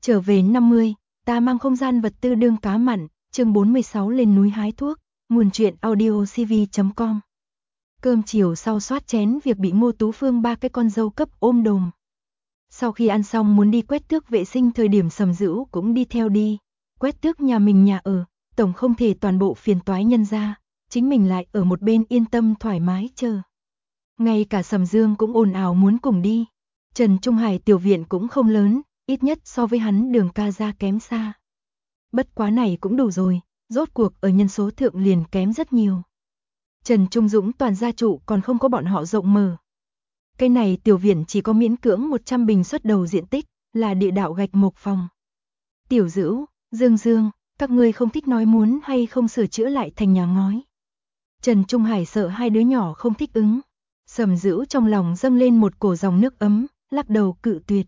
Trở về 50, ta mang không gian vật tư đương cá mặn, chương 46 lên núi hái thuốc, nguồn truyện audiocv.com. Cơm chiều sau soát chén việc bị Ngô Tú Phương ba cái con dâu cấp ôm đồm. Sau khi ăn xong muốn đi quét tước vệ sinh thời điểm Sầm Dữu cũng đi theo đi, quét tước nhà mình nhà ở, tổng không thể toàn bộ phiền toái nhân ra, chính mình lại ở một bên yên tâm thoải mái chờ. Ngay cả Sầm Dương cũng ồn ào muốn cùng đi. Trần Trung Hải tiểu viện cũng không lớn, ít nhất so với hắn Đường ca ra kém xa. Bất quá này cũng đủ rồi, rốt cuộc ở nhân số thượng liền kém rất nhiều. Trần Trung Dũng toàn gia trụ còn không có bọn họ rộng mở. Cái này tiểu viện chỉ có miễn cưỡng 100 bình xuất đầu diện tích, là địa đạo gạch mộc phòng. Tiểu Dữu, Dương, các ngươi không thích nói muốn hay không sửa chữa lại thành nhà ngói. Trần Trung Hải sợ hai đứa nhỏ không thích ứng. Sầm Dữu trong lòng dâng lên một cổ dòng nước ấm, lắc đầu cự tuyệt.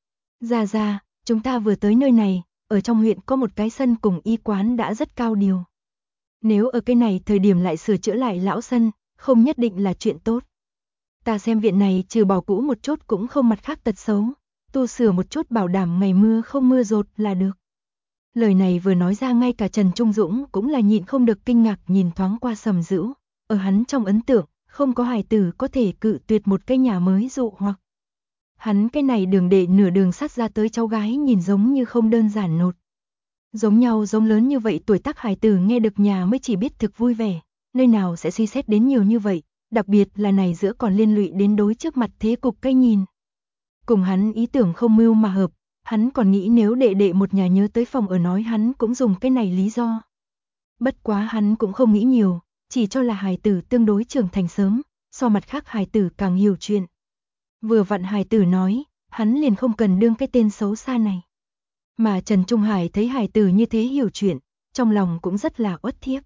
Ra, chúng ta vừa tới nơi này, ở trong huyện có một cái sân cùng y quán đã rất cao điều. Nếu ở cái này thời điểm lại sửa chữa lại lão sân, không nhất định là chuyện tốt. Ta xem viện này trừ bỏ cũ một chút cũng không mặt khác tật xấu, tu sửa một chút bảo đảm ngày mưa không mưa dột là được. Lời này vừa nói ra ngay cả Trần Trung Dũng cũng là nhịn không được kinh ngạc nhìn thoáng qua Sầm Dữu, ở hắn trong ấn tượng, không có hài tử có thể cự tuyệt một cái nhà mới dụ hoặc. Hắn cái này đường đệ nửa đường sắt ra tới cháu gái nhìn giống như không đơn giản nột. Giống nhau giống lớn như vậy tuổi tác hài tử nghe được nhà mới chỉ biết thực vui vẻ, nơi nào sẽ suy xét đến nhiều như vậy, đặc biệt là này giữa còn liên lụy đến đối trước mặt thế cục cái nhìn. Cùng hắn ý tưởng không mưu mà hợp, hắn còn nghĩ nếu đệ một nhà nhớ tới phòng ở nói hắn cũng dùng cái này lý do. Bất quá hắn cũng không nghĩ nhiều, chỉ cho là hài tử tương đối trưởng thành sớm, so mặt khác hài tử càng hiểu chuyện. Vừa vặn hài tử nói, hắn liền không cần đương cái tên xấu xa này. Mà Trần Trung Hải thấy hài tử như thế hiểu chuyện, trong lòng cũng rất là uất thiếp.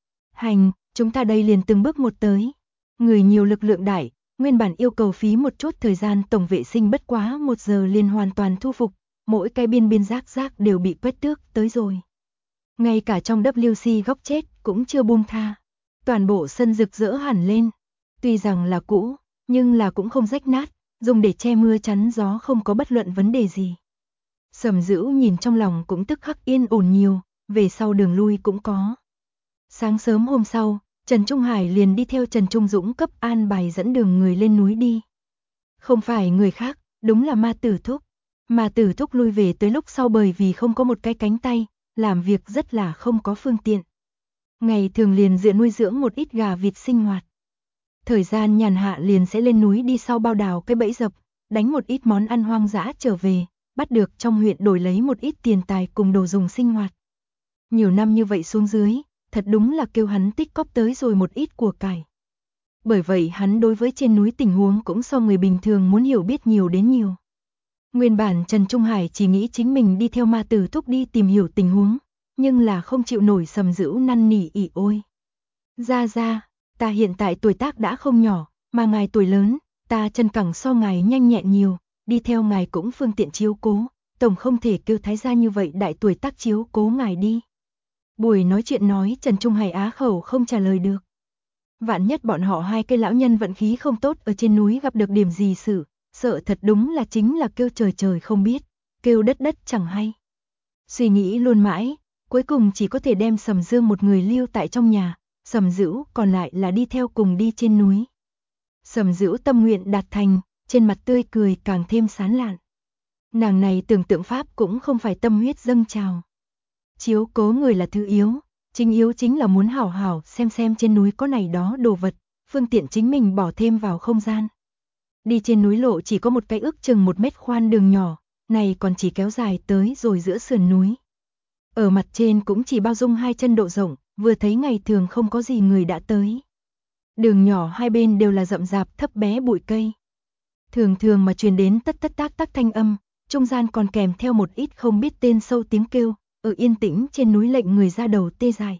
Hành, chúng ta đây liền từng bước một tới. Người nhiều lực lượng đại, nguyên bản yêu cầu phí một chút thời gian tổng vệ sinh bất quá 1 giờ liền hoàn toàn thu phục, mỗi cái biên rác đều bị quét tước tới rồi. Ngay cả trong WC góc chết cũng chưa buông tha. Toàn bộ sân rực rỡ hẳn lên. Tuy rằng là cũ, nhưng là cũng không rách nát, dùng để che mưa chắn gió không có bất luận vấn đề gì. Sầm Dữu nhìn trong lòng cũng tức khắc yên ổn nhiều, về sau đường lui cũng có. Sáng sớm hôm sau, Trần Trung Hải liền đi theo Trần Trung Dũng cấp an bài dẫn đường người lên núi đi. Không phải người khác, đúng là Ma Tử Thúc. Ma Tử Thúc lui về tới lúc sau bởi vì không có một cái cánh tay, làm việc rất là không có phương tiện. Ngày thường liền dựa nuôi dưỡng một ít gà vịt sinh hoạt. Thời gian nhàn hạ liền sẽ lên núi đi sau bao đào cái bẫy dập, đánh một ít món ăn hoang dã trở về, bắt được trong huyện đổi lấy một ít tiền tài cùng đồ dùng sinh hoạt. Nhiều năm như vậy xuống dưới, thật đúng là kêu hắn tích cóp tới rồi một ít của cải. Bởi vậy hắn đối với trên núi tình huống cũng so người bình thường muốn hiểu biết nhiều đến nhiều. Nguyên bản Trần Trung Hải chỉ nghĩ chính mình đi theo Ma Tử Thúc đi tìm hiểu tình huống, nhưng là không chịu nổi Sầm Dữu năn nỉ ỉ ôi. Ra, ta hiện tại tuổi tác đã không nhỏ, mà ngài tuổi lớn, ta chân cẳng so ngài nhanh nhẹn nhiều, đi theo ngài cũng phương tiện chiếu cố, tổng không thể kêu thái gia như vậy đại tuổi tác chiếu cố ngài đi. Buổi nói chuyện nói Trần Trung Hải á khẩu không trả lời được. Vạn nhất bọn họ hai cái lão nhân vận khí không tốt ở trên núi gặp được điểm gì sự, sợ thật đúng là chính là kêu trời không biết, kêu đất chẳng hay. Suy nghĩ luôn mãi, cuối cùng chỉ có thể đem Sầm Dương một người lưu tại trong nhà, Sầm Dữu còn lại là đi theo cùng đi trên núi. Sầm Dữu tâm nguyện đạt thành, trên mặt tươi cười càng thêm sán lạn. Nàng này tưởng tượng pháp cũng không phải tâm huyết dâng trào. Chiếu cố người là thứ yếu, chính yếu chính là muốn hảo hảo xem trên núi có này đó đồ vật, phương tiện chính mình bỏ thêm vào không gian. Đi trên núi lộ chỉ có một cái ước chừng 1 mét khoan đường nhỏ, này còn chỉ kéo dài tới rồi giữa sườn núi. Ở mặt trên cũng chỉ bao dung 2 chân độ rộng, vừa thấy ngày thường không có gì người đã tới. Đường nhỏ hai bên đều là rậm rạp thấp bé bụi cây. Thường mà truyền đến tất tác thanh âm, trung gian còn kèm theo một ít không biết tên sâu tiếng kêu, ở yên tĩnh trên núi lệnh người ra đầu tê dại.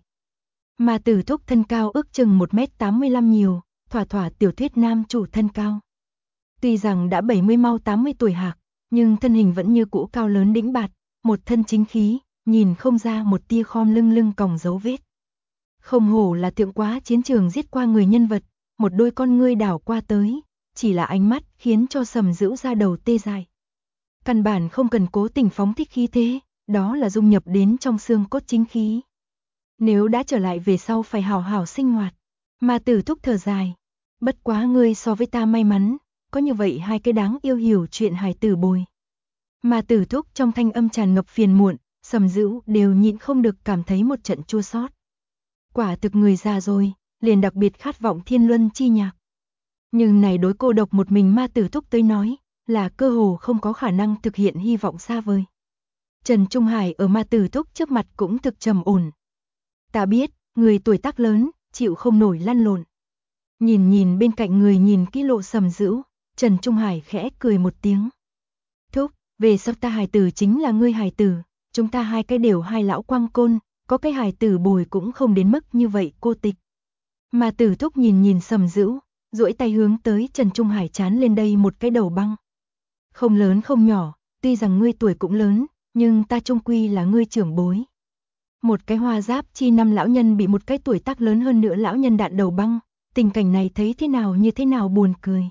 Mà Tử Thúc thân cao ước chừng 1m85 nhiều, thỏa tiểu thuyết nam chủ thân cao. Tuy rằng đã 70 mau 80 tuổi hạc, nhưng thân hình vẫn như cũ cao lớn đĩnh bạt, một thân chính khí, nhìn không ra một tia khom lưng còng dấu vết. Không hổ là thượng quá chiến trường giết qua người nhân vật, một đôi con ngươi đảo qua tới, chỉ là ánh mắt khiến cho Sầm Dữu ra đầu tê dại. Căn bản không cần cố tình phóng thích khí thế, đó là dung nhập đến trong xương cốt chính khí. Nếu đã trở lại về sau phải hảo hảo sinh hoạt. Ma Tử Thúc thở dài. Bất quá ngươi so với ta may mắn, có như vậy hai cái đáng yêu hiểu chuyện hài tử bồi. Ma Tử Thúc trong thanh âm tràn ngập phiền muộn, Sầm Dữu đều nhịn không được cảm thấy một trận chua xót. Quả thực người già rồi, liền đặc biệt khát vọng thiên luân chi nhạc. Nhưng này đối cô độc một mình Ma Tử Thúc tới nói, là cơ hồ không có khả năng thực hiện hy vọng xa vời. Trần Trung Hải ở Ma Tử Thúc trước mặt cũng thực trầm ổn. Ta biết, người tuổi tác lớn, chịu không nổi lăn lộn. Nhìn bên cạnh người nhìn kỹ lộ Sầm Dữu, Trần Trung Hải khẽ cười một tiếng. Thúc, về sau ta hài tử chính là ngươi hài tử, chúng ta hai cái đều hai lão quang côn, có cái hài tử bồi cũng không đến mức như vậy cô tịch. Ma Tử Thúc nhìn Sầm Dữu, duỗi tay hướng tới Trần Trung Hải chán lên đây một cái đầu băng. Không lớn không nhỏ, tuy rằng ngươi tuổi cũng lớn, nhưng ta chung quy là ngươi trưởng bối. Một cái hoa giáp chi năm lão nhân bị một cái tuổi tác lớn hơn nữa lão nhân đạn đầu băng, tình cảnh này thấy thế nào như thế nào buồn cười.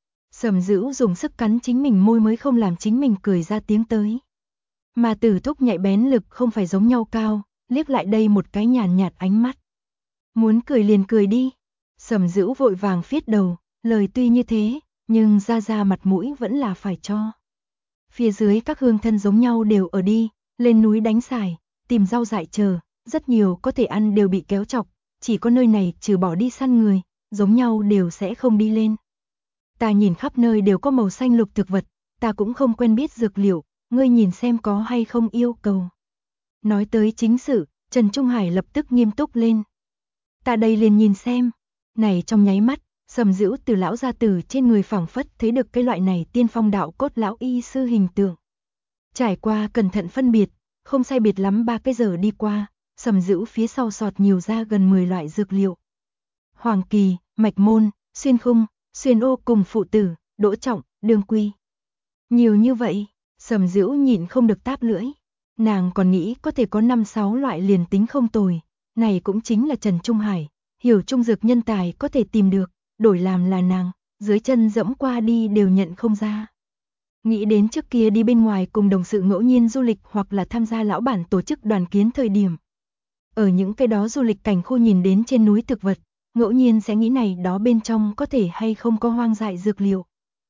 Sầm Dữu dùng sức cắn chính mình môi mới không làm chính mình cười ra tiếng tới. Ma Tử Thúc nhạy bén lực không phải giống nhau cao, liếc lại đây một cái nhàn nhạt ánh mắt. Muốn cười liền cười đi. Sầm Dữu vội vàng phiết đầu, lời tuy như thế, nhưng ra mặt mũi vẫn là phải cho. Phía dưới các hương thân giống nhau đều ở đi, lên núi đánh sải, tìm rau dại chờ, rất nhiều có thể ăn đều bị kéo chọc, chỉ có nơi này trừ bỏ đi săn người, giống nhau đều sẽ không đi lên. Ta nhìn khắp nơi đều có màu xanh lục thực vật, ta cũng không quen biết dược liệu, ngươi nhìn xem có hay không yêu cầu. Nói tới chính sự, Trần Trung Hải lập tức nghiêm túc lên. Ta đây liền nhìn xem, này trong nháy mắt, Sầm Dữu từ lão gia tử trên người phảng phất thấy được cái loại này tiên phong đạo cốt lão y sư hình tượng. Trải qua cẩn thận phân biệt, không sai biệt lắm 3 cái giờ đi qua, Sầm Dữu phía sau sọt nhiều ra gần 10 loại dược liệu. Hoàng kỳ, mạch môn, xuyên khung, xuyên ô cùng phụ tử, đỗ trọng, đương quy. Nhiều như vậy, Sầm Dữu nhịn không được táp lưỡi. Nàng còn nghĩ có thể có 5-6 loại liền tính không tồi, này cũng chính là Trần Trung Hải, hiểu trung dược nhân tài có thể tìm được, đổi làm là nàng, dưới chân dẫm qua đi đều nhận không ra. Nghĩ đến trước kia đi bên ngoài cùng đồng sự ngẫu nhiên du lịch hoặc là tham gia lão bản tổ chức đoàn kiến thời điểm. Ở những cái đó du lịch cảnh khu nhìn đến trên núi thực vật, ngẫu nhiên sẽ nghĩ này đó bên trong có thể hay không có hoang dại dược liệu.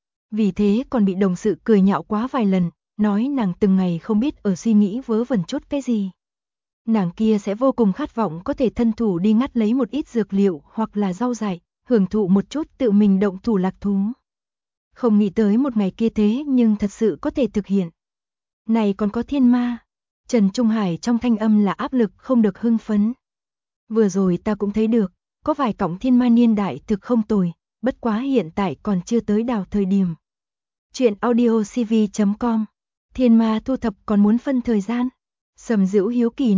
Vì thế còn bị đồng sự cười nhạo quá vài lần, nói nàng từng ngày không biết ở suy nghĩ vớ vẩn chút cái gì. Nàng kia sẽ vô cùng khát vọng có thể thân thủ đi ngắt lấy một ít dược liệu hoặc là rau dại, hưởng thụ một chút tự mình động thủ lạc thú. Không nghĩ tới một ngày kia thế nhưng thật sự có thể thực hiện. Này còn có thiên ma. Trần Trung Hải trong thanh âm là áp lực không được hưng phấn. Vừa rồi ta cũng thấy được, có vài cọng thiên ma niên đại thực không tồi, bất quá hiện tại còn chưa tới đào thời điểm. Chuyện audiocv.com. Thiên ma thu thập còn muốn phân thời gian. Sầm Dữu hiếu kỳ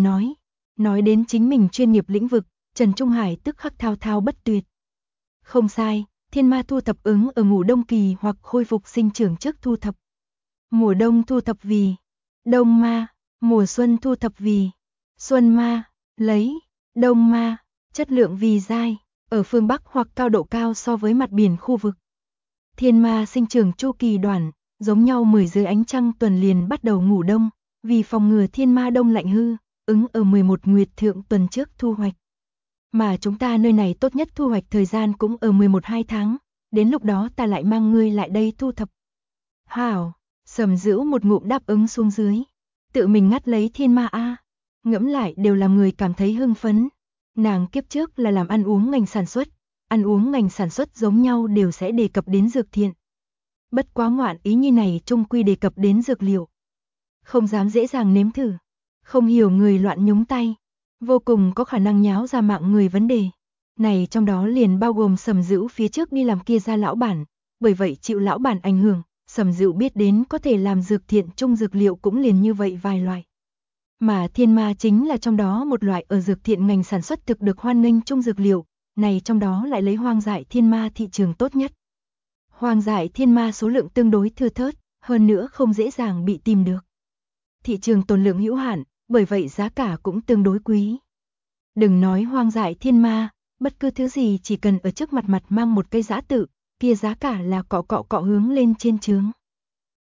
nói đến chính mình chuyên nghiệp lĩnh vực, Trần Trung Hải tức khắc thao thao bất tuyệt. Không sai, thiên ma thu thập ứng ở ngủ đông kỳ hoặc khôi phục sinh trưởng trước thu thập. Mùa đông thu thập vì đông ma, mùa xuân thu thập vì xuân ma, lấy đông ma, chất lượng vì dai, ở phương Bắc hoặc cao độ cao so với mặt biển khu vực. Thiên ma sinh trưởng chu kỳ đoạn, giống nhau 10 dưới ánh trăng tuần liền bắt đầu ngủ đông, vì phòng ngừa thiên ma đông lạnh hư, ứng ở 11 nguyệt thượng tuần trước thu hoạch. Mà chúng ta nơi này tốt nhất thu hoạch thời gian cũng ở 11-2 tháng, đến lúc đó ta lại mang ngươi lại đây thu thập. Hảo, Sầm Dữu một ngụm đáp ứng xuống dưới, tự mình ngắt lấy thiên ma a, ngẫm lại đều làm người cảm thấy hưng phấn. Nàng kiếp trước là làm ăn uống ngành sản xuất giống nhau đều sẽ đề cập đến dược thiện. Bất quá ngoạn ý như này chung quy đề cập đến dược liệu. Không dám dễ dàng nếm thử, không hiểu người loạn nhúng tay, vô cùng có khả năng nháo ra mạng người vấn đề. Này trong đó liền bao gồm Sầm Dữu phía trước đi làm kia ra lão bản, bởi vậy chịu lão bản ảnh hưởng, Sầm Dữu biết đến có thể làm dược thiện chung dược liệu cũng liền như vậy vài loại. Mà thiên ma chính là trong đó một loại ở dược thiện ngành sản xuất thực được hoan nghênh chung dược liệu, này trong đó lại lấy hoang dại thiên ma thị trường tốt nhất. Hoang dại thiên ma số lượng tương đối thưa thớt, hơn nữa không dễ dàng bị tìm được. Thị trường tồn lượng hữu hạn, bởi vậy giá cả cũng tương đối quý. Đừng nói hoang dại thiên ma, bất cứ thứ gì chỉ cần ở trước mặt mang một cây giã tự, kia giá cả là cọ hướng lên trên chướng.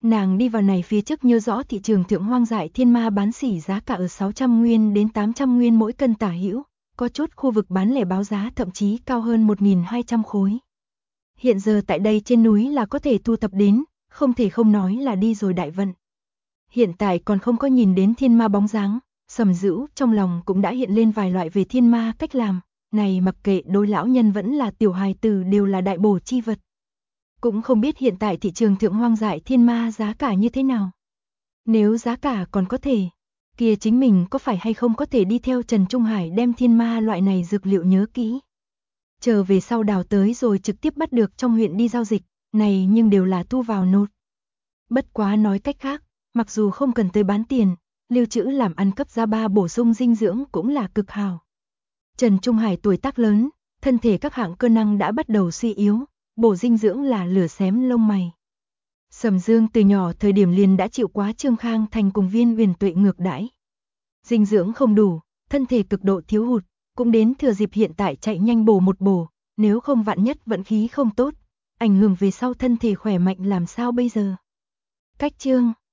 Nàng đi vào này phía trước nhớ rõ thị trường thượng hoang dại thiên ma bán sỉ giá cả ở 600 nguyên đến 800 nguyên mỗi cân tả hữu, có chút khu vực bán lẻ báo giá thậm chí cao hơn 1.200 khối. Hiện giờ tại đây trên núi là có thể thu thập đến, không thể không nói là đi rồi đại vận. Hiện tại còn không có nhìn đến thiên ma bóng dáng, Sầm Dữu trong lòng cũng đã hiện lên vài loại về thiên ma cách làm, này mặc kệ đối lão nhân vẫn là tiểu hài tử đều là đại bổ chi vật. Cũng không biết hiện tại thị trường thượng hoang dại thiên ma giá cả như thế nào. Nếu giá cả còn có thể, kia chính mình có phải hay không có thể đi theo Trần Trung Hải đem thiên ma loại này dược liệu nhớ kỹ. Chờ về sau đào tới rồi trực tiếp bắt được trong huyện đi giao dịch, này nhưng đều là thu vào nốt. Bất quá nói cách khác, mặc dù không cần tới bán tiền, lưu trữ làm ăn cấp gia ba bổ sung dinh dưỡng cũng là cực hào. Trần Trung Hải tuổi tác lớn, thân thể các hạng cơ năng đã bắt đầu suy yếu, bổ dinh dưỡng là lửa xém lông mày. Sầm Dương từ nhỏ thời điểm liền đã chịu quá Trương Khang Thành cùng Viên Huyền Tuệ ngược đãi. Dinh dưỡng không đủ, thân thể cực độ thiếu hụt, cũng đến thừa dịp hiện tại chạy nhanh bổ một bổ, nếu không vạn nhất vận khí không tốt, ảnh hưởng về sau thân thể khỏe mạnh làm sao bây giờ. Cách chương